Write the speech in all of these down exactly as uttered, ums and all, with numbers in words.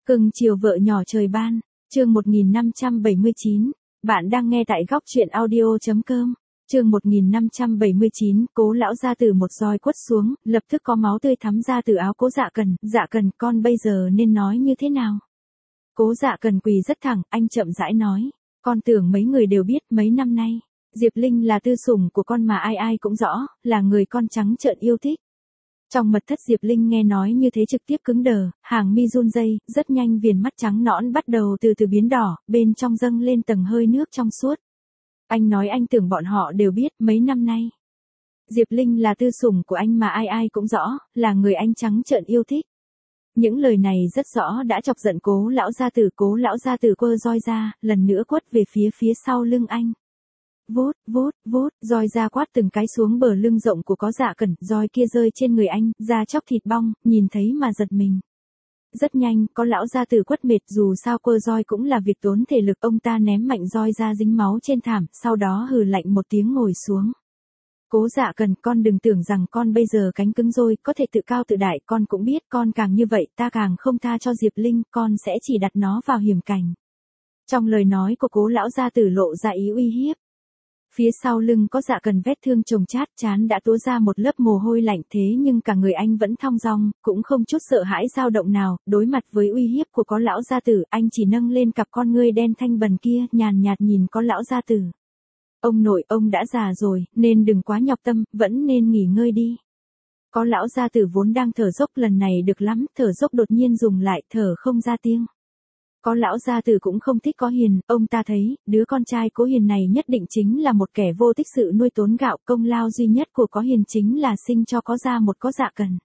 Cưng chiều vợ nhỏ trời ban, chương một nghìn năm trăm bảy mươi chín, bạn đang nghe tại góc truyện audio.com, chương một nghìn năm trăm bảy mươi chín, Cố lão gia tử một roi quất xuống, lập tức có máu tươi thắm ra từ áo Cố Dạ Cần, Dạ Cần, con bây giờ nên nói như thế nào? Cố Dạ Cần quỳ rất thẳng, anh chậm rãi nói, con tưởng mấy người đều biết mấy năm nay, Diệp Linh là tư sủng của con mà ai ai cũng rõ, là người con trắng trợn yêu thích. Trong mật thất Diệp Linh nghe nói như thế trực tiếp cứng đờ, hàng mi run rẩy, rất nhanh viền mắt trắng nõn bắt đầu từ từ biến đỏ, bên trong dâng lên tầng hơi nước trong suốt. Anh nói anh tưởng bọn họ đều biết mấy năm nay. Diệp Linh là tư sủng của anh mà ai ai cũng rõ, là người anh trắng trợn yêu thích. Những lời này rất rõ đã chọc giận Cố lão gia tử. Cố lão gia tử quơ roi ra, lần nữa quất về phía phía sau lưng anh. Vút, vút, vút, roi ra quát từng cái xuống bờ lưng rộng của Có Dạ Cẩn, roi kia rơi trên người anh, da chóc thịt bong, nhìn thấy mà giật mình. Rất nhanh, có lão gia tử quất mệt, dù sao quơ roi cũng là việc tốn thể lực, ông ta ném mạnh roi ra dính máu trên thảm, sau đó hừ lạnh một tiếng ngồi xuống. Cố Dạ Cần, con đừng tưởng rằng con bây giờ cánh cứng rồi, có thể tự cao tự đại, con cũng biết con càng như vậy ta càng không tha cho Diệp Linh, con sẽ chỉ đặt nó vào hiểm cảnh. Trong lời nói của Cố lão gia tử lộ ra ý uy hiếp. Phía sau lưng Có Dạ Cần vết thương chồng chát, trán đã túa ra một lớp mồ hôi lạnh, thế nhưng cả người anh vẫn thong dong, cũng không chút sợ hãi dao động nào, đối mặt với uy hiếp của Có lão gia tử, anh chỉ nâng lên cặp con ngươi đen thanh bần kia, nhàn nhạt nhìn Có lão gia tử. Ông nội, ông đã già rồi, nên đừng quá nhọc tâm, vẫn nên nghỉ ngơi đi. Có lão gia tử vốn đang thở dốc, lần này được lắm, thở dốc đột nhiên dùng lại, thở không ra tiếng. Có lão gia tử cũng không thích Có Hiền, ông ta thấy, đứa con trai Cố Hiền này nhất định chính là một kẻ vô tích sự nuôi tốn gạo, công lao duy nhất của Có Hiền chính là sinh cho Có Gia một Có Dạ Cần.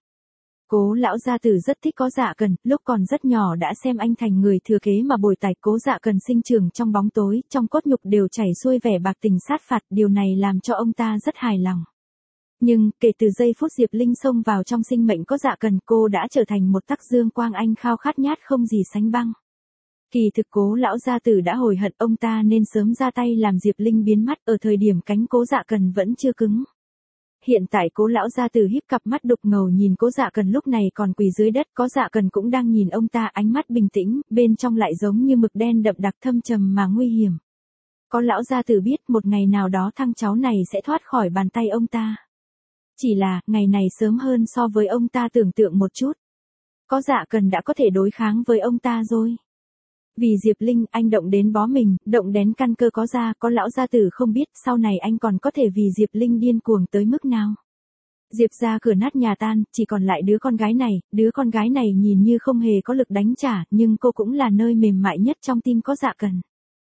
Cố lão gia tử rất thích Có Dạ Cần, lúc còn rất nhỏ đã xem anh thành người thừa kế mà bồi tài. Cố Dạ Cần sinh trưởng trong bóng tối, trong cốt nhục đều chảy xuôi vẻ bạc tình sát phạt, điều này làm cho ông ta rất hài lòng. Nhưng, kể từ giây phút Diệp Linh xông vào trong sinh mệnh Có Dạ Cần, cô đã trở thành một tắc dương quang anh khao khát nhát không gì sánh bằng. Kỳ thực Cố lão gia tử đã hối hận, ông ta nên sớm ra tay làm Diệp Linh biến mắt ở thời điểm cánh Cố Dạ Cần vẫn chưa cứng. Hiện tại Cố lão gia tử híp cặp mắt đục ngầu nhìn Cố Dạ Cần lúc này còn quỳ dưới đất, Có Dạ Cần cũng đang nhìn ông ta, ánh mắt bình tĩnh, bên trong lại giống như mực đen đậm đặc thâm trầm mà nguy hiểm. Có lão gia tử biết một ngày nào đó thằng cháu này sẽ thoát khỏi bàn tay ông ta. Chỉ là, ngày này sớm hơn so với ông ta tưởng tượng một chút. Có Dạ Cần đã có thể đối kháng với ông ta rồi. Vì Diệp Linh, anh động đến bó mình, động đến căn cơ Có Gia, Có lão gia tử không biết, sau này anh còn có thể vì Diệp Linh điên cuồng tới mức nào. Diệp gia cửa nát nhà tan, chỉ còn lại đứa con gái này, đứa con gái này nhìn như không hề có lực đánh trả, nhưng cô cũng là nơi mềm mại nhất trong tim Có Dạ Cần.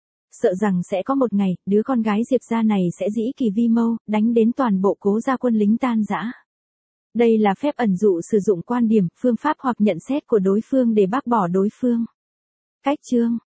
Sợ rằng sẽ có một ngày, đứa con gái Diệp gia này sẽ dĩ kỳ vi mâu, đánh đến toàn bộ Cố gia quân lính tan rã. Đây là phép ẩn dụ sử dụng quan điểm, phương pháp hoặc nhận xét của đối phương để bác bỏ đối phương. Cách chương